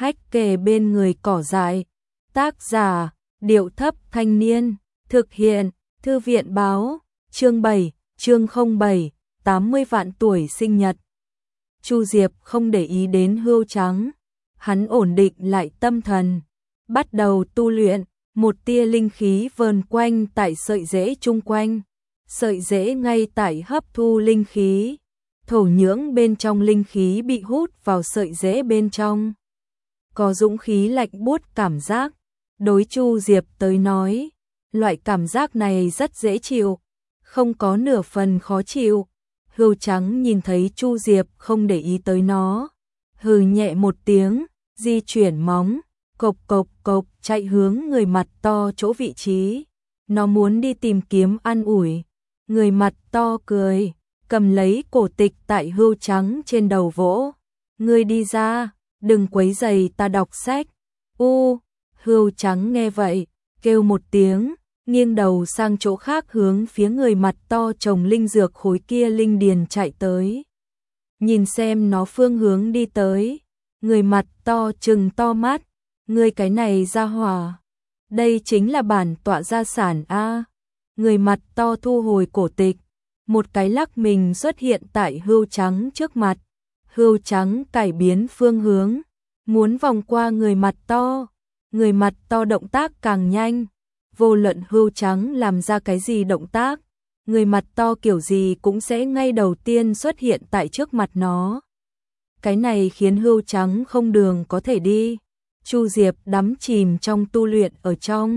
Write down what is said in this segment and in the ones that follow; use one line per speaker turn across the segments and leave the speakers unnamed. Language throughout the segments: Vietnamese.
hách kề bên người cỏ dại. Tác giả, Điệu Thấp Thanh Niên. Thực hiện, Thư viện Báo. Chương 7, chương 07, 80 vạn tuổi sinh nhật. Chu Diệp không để ý đến Hươu Trắng. Hắn ổn định lại tâm thần. Bắt đầu tu luyện, một tia linh khí vờn quanh tại sợi rễ chung quanh. Sợi rễ ngay tại hấp thu linh khí. Thổ nhưỡng bên trong linh khí bị hút vào sợi rễ bên trong. Có dũng khí lạnh buốt cảm giác. Đối Chu Diệp tới nói, loại cảm giác này rất dễ chịu, không có nửa phần khó chịu. Hươu Trắng nhìn thấy Chu Diệp không để ý tới nó, hừ nhẹ một tiếng, di chuyển móng, cộc cộc cộc chạy hướng người mặt to chỗ vị trí. Nó muốn đi tìm kiếm an ủi. Người mặt to cười, cầm lấy cổ tịch tại Hươu Trắng trên đầu vỗ. Ngươi đi ra, đừng quấy rầy ta đọc sách. Hươu Trắng nghe vậy, kêu một tiếng, nghiêng đầu sang chỗ khác hướng phía người mặt to trồng linh dược khối kia linh điền chạy tới. Nhìn xem nó phương hướng đi tới, người mặt to trừng to mắt, ngươi cái này ra hỏa, đây chính là bản tọa gia sản a. Người mặt to thu hồi cổ tịch, một cái lắc mình xuất hiện tại Hươu Trắng trước mặt. Hươu Trắng cải biến phương hướng, muốn vòng qua người mặt to. Người mặt to động tác càng nhanh, vô luận Hươu Trắng làm ra cái gì động tác, người mặt to kiểu gì cũng sẽ ngay đầu tiên xuất hiện tại trước mặt nó. Cái này khiến Hươu Trắng không đường có thể đi. Chu Diệp đắm chìm trong tu luyện ở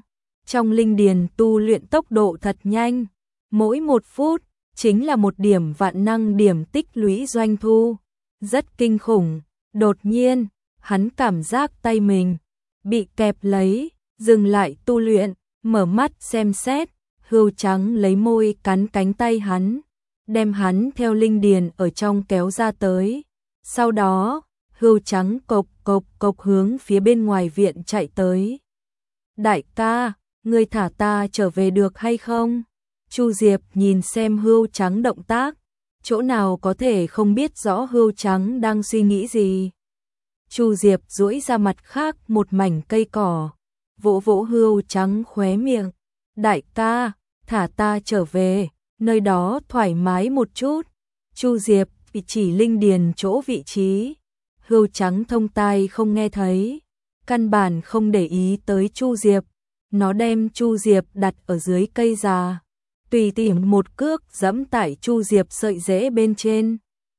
trong linh điền tu luyện tốc độ thật nhanh, mỗi 1 phút chính là 1 điểm vạn năng điểm tích lũy doanh thu, rất kinh khủng. Đột nhiên, hắn cảm giác tay mình bị kẹp lấy, dừng lại tu luyện, mở mắt xem xét. Hươu Trắng lấy môi cắn cánh tay hắn, đem hắn theo linh điền ở trong kéo ra tới. Sau đó, Hươu Trắng cộc cộc cộc hướng phía bên ngoài viện chạy tới. Đại ca, ngươi thả ta trở về được hay không? Chu Diệp nhìn xem Hươu Trắng động tác, chỗ nào có thể không biết rõ Hươu Trắng đang suy nghĩ gì. Chu Diệp duỗi ra mặt khác một mảnh cây cỏ, vỗ vỗ Hươu Trắng khóe miệng. Đại ca, thả ta trở về, nơi đó thoải mái một chút. Chu Diệp chỉ linh điền chỗ vị trí. Hươu Trắng thông tai không nghe thấy, căn bản không để ý tới Chu Diệp. Nó đem Chu Diệp đặt ở dưới cây già, tùy tiện một cước giẫm tại Chu Diệp sợi rễ bên trên,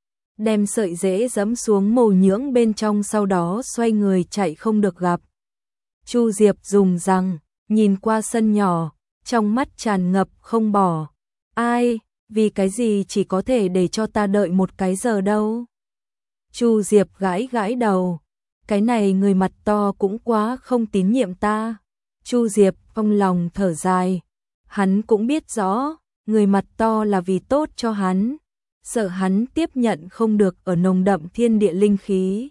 đem sợi rễ giẫm xuống mồ nhưỡng bên trong, sau đó xoay người chạy không được gặp. Chu Diệp dùng răng nhìn qua sân nhỏ, trong mắt tràn ngập không bỏ. Ai, vì cái gì chỉ có thể để cho ta đợi 1 cái giờ đâu? Chu Diệp gãi gãi đầu, cái này người mặt to cũng quá không tín nhiệm ta. Chu Diệp trong lòng thở dài, hắn cũng biết rõ, người mặt to là vì tốt cho hắn, sợ hắn tiếp nhận không được ở nồng đậm thiên địa linh khí.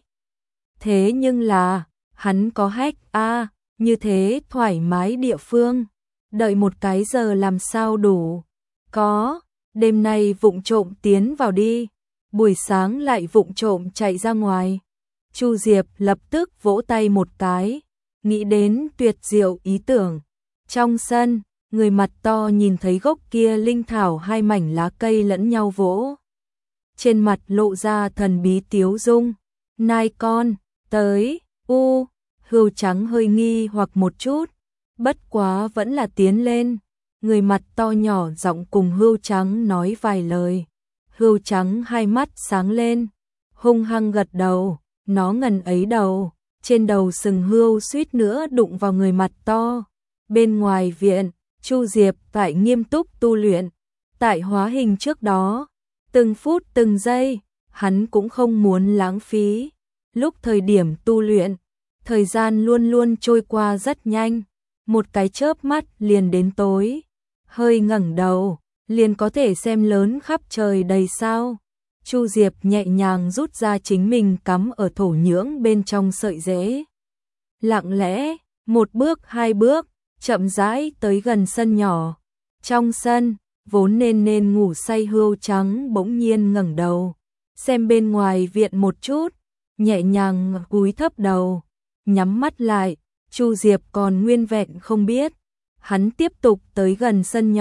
Thế nhưng là, hắn có hách a, như thế thoải mái địa phương, đợi 1 cái giờ làm sao đủ? Có, đêm nay vụng trộm tiến vào đi, buổi sáng lại vụng trộm chạy ra ngoài. Chu Diệp lập tức vỗ tay một cái, nghĩ đến tuyệt diệu ý tưởng. Trong sân, người mặt to nhìn thấy gốc kia linh thảo 2 mảnh lá cây lẫn nhau vỗ, trên mặt lộ ra thần bí tiếu dung. Nai con, tới. Hươu Trắng hơi nghi hoặc một chút, bất quá vẫn là tiến lên. Người mặt to nhỏ giọng cùng Hươu Trắng nói vài lời. Hươu Trắng hai mắt sáng lên, hung hăng gật đầu. Nó ngần ấy đầu, trên đầu sừng hươu suýt nữa đụng vào người mặt to. Bên ngoài viện, Chu Diệp phải nghiêm túc tu luyện. Tại hóa hình trước đó, từng phút từng giây, hắn cũng không muốn lãng phí. Lúc thời điểm tu luyện, thời gian luôn luôn trôi qua rất nhanh, một cái chớp mắt liền đến tối. Hơi ngẩng đầu, liền có thể xem lớn khắp trời đầy sao. Chu Diệp nhẹ nhàng rút ra chính mình cắm ở thổ nhưỡng bên trong sợi rễ. Lặng lẽ, 1 bước 2 bước, chậm rãi tới gần sân nhỏ. Trong sân, vốn nên ngủ say Hươu Trắng bỗng nhiên ngẩng đầu, xem bên ngoài viện một chút, nhẹ nhàng cúi thấp đầu, nhắm mắt lại, Chu Diệp còn nguyên vẹn không biết. Hắn tiếp tục tới gần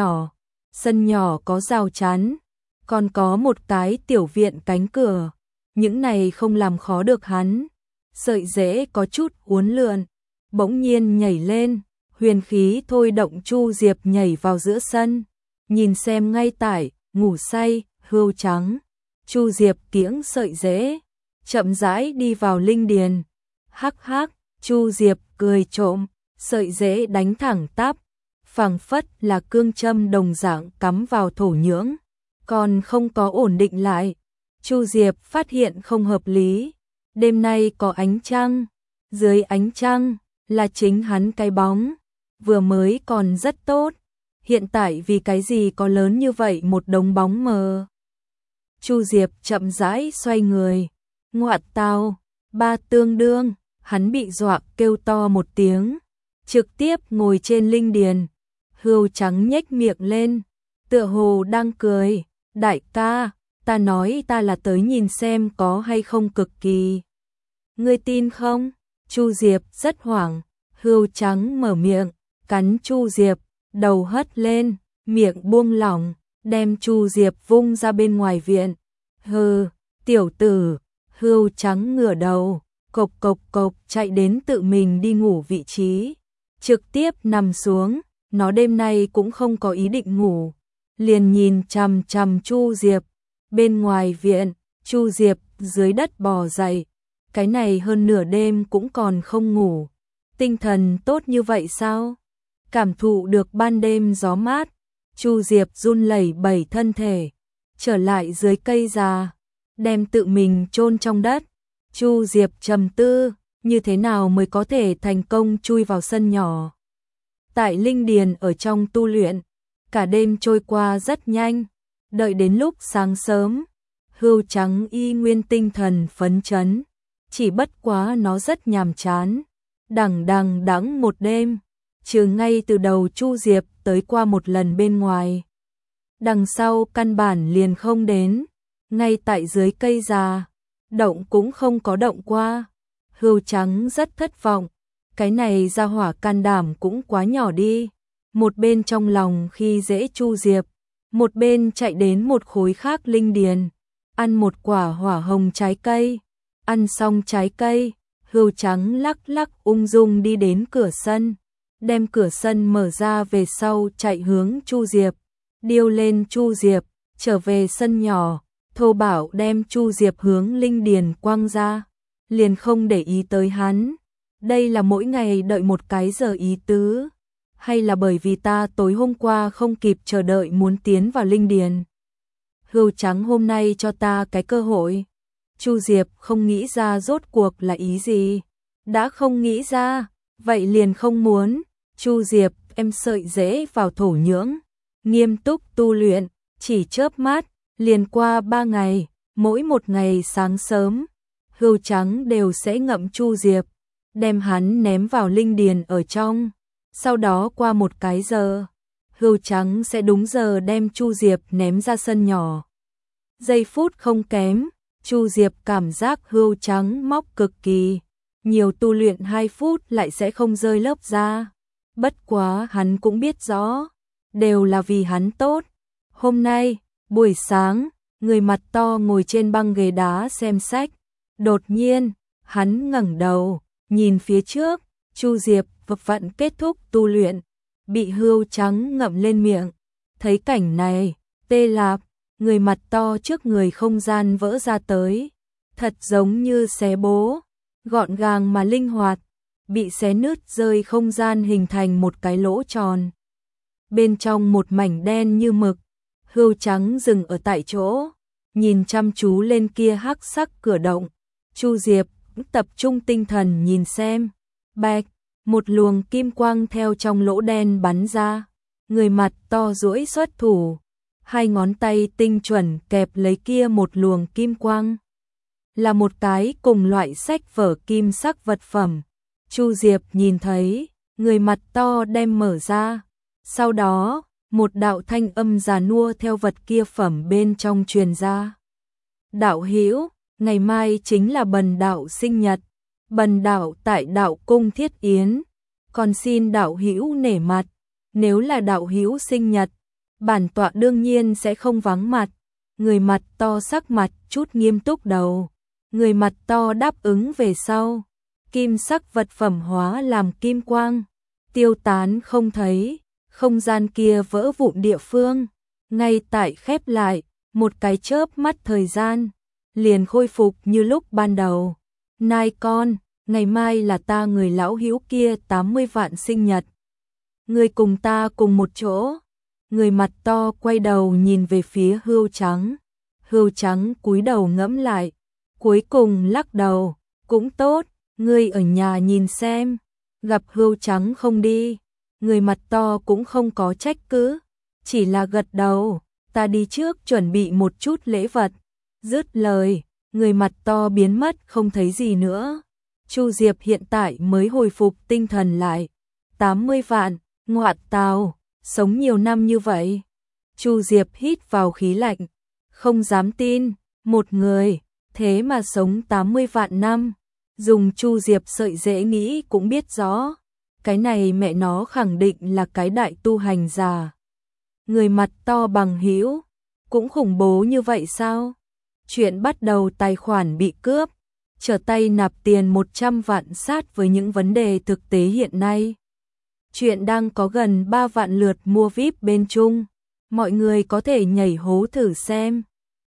sân nhỏ có rào chắn, còn có một cái tiểu viện cánh cửa, những này không làm khó được hắn. Sợi rễ có chút uốn lượn, bỗng nhiên nhảy lên, huyền khí thôi động Chu Diệp nhảy vào giữa sân, nhìn xem ngay tại ngủ say Hươu Trắng. Chu Diệp kiễng sợi rễ, chậm rãi đi vào linh điền. Hắc hắc, Chu Diệp cười trộm, sợi rễ đánh thẳng tắp, phảng phất là cương châm đồng dạng cắm vào thổ nhưỡng, còn không có ổn định lại. Chu Diệp phát hiện không hợp lý, đêm nay có ánh trăng, dưới ánh trăng là chính hắn cái bóng, vừa mới còn rất tốt, hiện tại vì cái gì có lớn như vậy một đống bóng mờ. Chu Diệp chậm rãi xoay người, ngoại tao, ba tương đương, hắn bị dọa kêu to một tiếng, trực tiếp ngồi trên linh điền. Hươu Trắng nhếch miệng lên, tựa hồ đang cười, đại ca, ta nói ta là tới nhìn xem có hay không cực kỳ. Ngươi tin không? Chu Diệp rất hoảng, Hươu Trắng mở miệng, cắn Chu Diệp, đầu hất lên, miệng buông lỏng, đem Chu Diệp vung ra bên ngoài viện. Hừ, tiểu tử, Hươu Trắng ngửa đầu, cộc cộc cộc chạy đến tự mình đi ngủ vị trí, trực tiếp nằm xuống, nó đêm nay cũng không có ý định ngủ, liền nhìn chằm chằm Chu Diệp. Bên ngoài viện, Chu Diệp dưới đất bò dậy, cái này hơn nửa đêm cũng còn không ngủ, tinh thần tốt như vậy sao? Cảm thụ được ban đêm gió mát, Chu Diệp run lẩy bẩy thân thể, trở lại dưới cây già, đem tự mình chôn trong đất. Chu Diệp trầm tư, như thế nào mới có thể thành công chui vào sân nhỏ. Tại linh điền ở trong tu luyện, cả đêm trôi qua rất nhanh, đợi đến lúc sáng sớm, Hươu Trắng y nguyên tinh thần phấn chấn, chỉ bất quá nó rất nhàm chán, đằng đẵng một đêm, trừ ngay từ đầu Chu Diệp tới qua một lần bên ngoài. Đằng sau căn bản liền không đến, ngay tại dưới cây già, động cũng không có động qua. Hươu Trắng rất thất vọng, cái này ra hỏa can đảm cũng quá nhỏ đi. Một bên trong lòng khi dễ Chu Diệp, một bên chạy đến một khối khác linh điền, ăn một quả hỏa hồng trái cây. Ăn xong trái cây, Hươu Trắng lắc lắc ung dung đi đến cửa sân, đem cửa sân mở ra về sau chạy hướng Chu Diệp, điêu lên Chu Diệp, trở về sân nhỏ, thô bảo đem Chu Diệp hướng linh điền quăng ra, liền không để ý tới hắn. Đây là mỗi ngày đợi một cái giờ ý tứ, hay là bởi vì ta tối hôm qua không kịp chờ đợi muốn tiến vào linh điền? Hươu Trắng hôm nay cho ta cái cơ hội. Chu Diệp không nghĩ ra rốt cuộc là ý gì, đã không nghĩ ra, vậy liền không muốn. Chu Diệp em sợi rễ vào thổ nhưỡng, nghiêm túc tu luyện, chỉ chớp mắt, liền qua 3 ngày, mỗi một ngày sáng sớm, Hươu Trắng đều sẽ ngậm Chu Diệp, đem hắn ném vào linh điền ở trong. Sau đó qua một cái giờ, Hươu Trắng sẽ đúng giờ đem Chu Diệp ném ra sân nhỏ. Giây phút không kém, Chu Diệp cảm giác Hươu Trắng móc cực kỳ, nhiều tu luyện 2 phút lại sẽ không rơi lớp ra. Bất quá hắn cũng biết rõ, đều là vì hắn tốt. Hôm nay, buổi sáng, người mặt to ngồi trên băng ghế đá xem sách. Đột nhiên, hắn ngẩng đầu, nhìn phía trước, Chu Diệp vật vận kết thúc tu luyện, bị Hươu Trắng ngậm lên miệng. Thấy cảnh này, tê lạp, người mặt to trước người không gian vỡ ra tới, thật giống như xé bố, gọn gàng mà linh hoạt, bị xé nứt rơi không gian hình thành một cái lỗ tròn. Bên trong một mảnh đen như mực, Hươu Trắng dừng ở tại chỗ, nhìn chăm chú lên kia hắc sắc cửa động. Chu Diệp tập trung tinh thần nhìn xem, bạch, một luồng kim quang theo trong lỗ đen bắn ra, người mặt to duỗi xuất thủ, 2 ngón tay tinh chuẩn kẹp lấy kia một luồng kim quang. Là một cái cùng loại sách vở kim sắc vật phẩm. Chu Diệp nhìn thấy, người mặt to đem mở ra, sau đó, một đạo thanh âm già nua theo vật kia phẩm bên trong truyền ra. Đạo hữu, ngày mai chính là Bần đạo sinh nhật, Bần đạo tại đạo cung thiết yến, còn xin đạo hữu nể mặt, nếu là đạo hữu sinh nhật, bản tọa đương nhiên sẽ không vắng mặt. Người mặt to sắc mặt chút nghiêm túc đầu, người mặt to đáp ứng về sau, kim sắc vật phẩm hóa làm kim quang, tiêu tán không thấy, không gian kia vỡ vụn địa phương, ngay tại khép lại, một cái chớp mắt thời gian, liền khôi phục như lúc ban đầu. Nai con, ngày mai là ta người lão hữu kia 80 vạn sinh nhật. Người cùng ta cùng một chỗ. Người mặt to quay đầu nhìn về phía Hươu Trắng. Hươu Trắng cúi đầu ngẫm lại, cuối cùng lắc đầu, cũng tốt, ngươi ở nhà nhìn xem. Gặp Hươu Trắng không đi, người mặt to cũng không có trách cứ, chỉ là gật đầu, ta đi trước chuẩn bị một chút lễ vật. Dứt lời, người mặt to biến mất không thấy gì nữa. Chu Diệp hiện tại mới hồi phục tinh thần lại. 80 vạn, ngoại tào, sống nhiều năm như vậy. Chu Diệp hít vào khí lạnh, không dám tin, một người, thế mà sống 80 vạn năm. Dùng Chu Diệp sợi dễ nghĩ cũng biết rõ, cái này mẹ nó khẳng định là cái đại tu hành giả. Người mặt to bằng hữu, cũng khủng bố như vậy sao? Chuyện bắt đầu tài khoản bị cướp, trở tay nạp tiền 100 vạn sát với những vấn đề thực tế hiện nay. Chuyện đang có gần 3 vạn lượt mua VIP bên Trung, mọi người có thể nhảy hố thử xem.